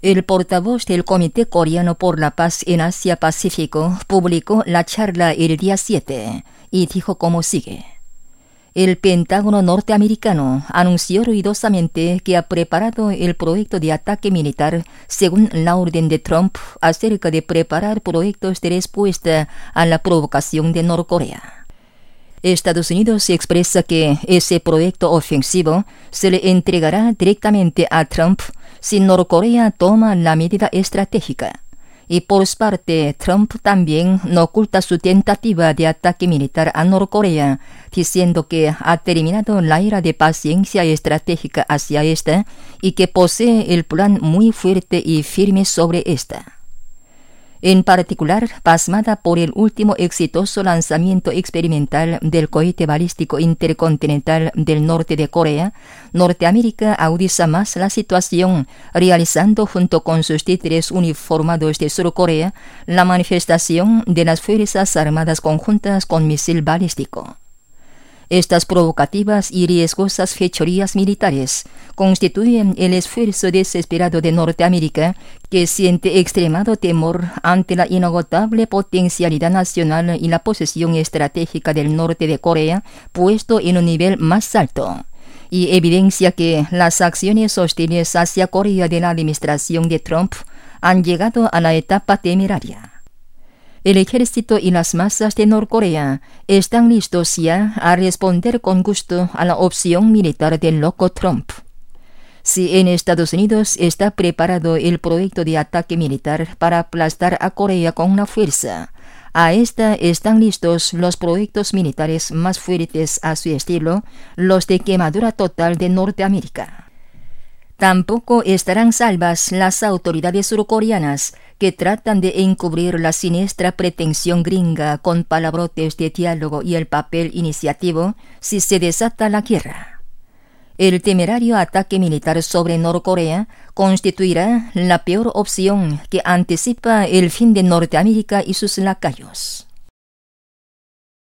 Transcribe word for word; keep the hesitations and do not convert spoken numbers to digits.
El portavoz del Comité Coreano por la Paz en Asia-Pacífico publicó la charla el día siete y dijo como sigue. El Pentágono norteamericano anunció ruidosamente que ha preparado el proyecto de ataque militar según la orden de Trump acerca de preparar proyectos de respuesta a la provocación de Norcorea. Estados Unidos expresa que ese proyecto ofensivo se le entregará directamente a Trump si Norcorea toma la medida estratégica. Y por su parte, Trump también no oculta su tentativa de ataque militar a Norcorea, diciendo que ha terminado la era de paciencia estratégica hacia esta y que posee el plan muy fuerte y firme sobre esta. En particular, pasmada por el último exitoso lanzamiento experimental del cohete balístico intercontinental del norte de Corea, Norteamérica agudiza más la situación, realizando junto con sus títeres uniformados de Sur Corea la manifestación de las Fuerzas Armadas Conjuntas con misil balístico. Estas provocativas y riesgosas fechorías militares constituyen el esfuerzo desesperado de Norteamérica, que siente extremado temor ante la inagotable potencialidad nacional y la posesión estratégica del norte de Corea puesto en un nivel más alto, y evidencia que las acciones hostiles hacia Corea de la administración de Trump han llegado a la etapa temeraria. El ejército y las masas de Norcorea están listos ya a responder con gusto a la opción militar del loco Trump. Si en Estados Unidos está preparado el proyecto de ataque militar para aplastar a Corea con la fuerza, a esta están listos los proyectos militares más fuertes a su estilo, los de quemadura total de Norteamérica. Tampoco estarán salvas las autoridades surcoreanas que tratan de encubrir la siniestra pretensión gringa con palabrotes de diálogo y el papel iniciativo si se desata la guerra. El temerario ataque militar sobre Norcorea constituirá la peor opción que anticipa el fin de Norteamérica y sus lacayos.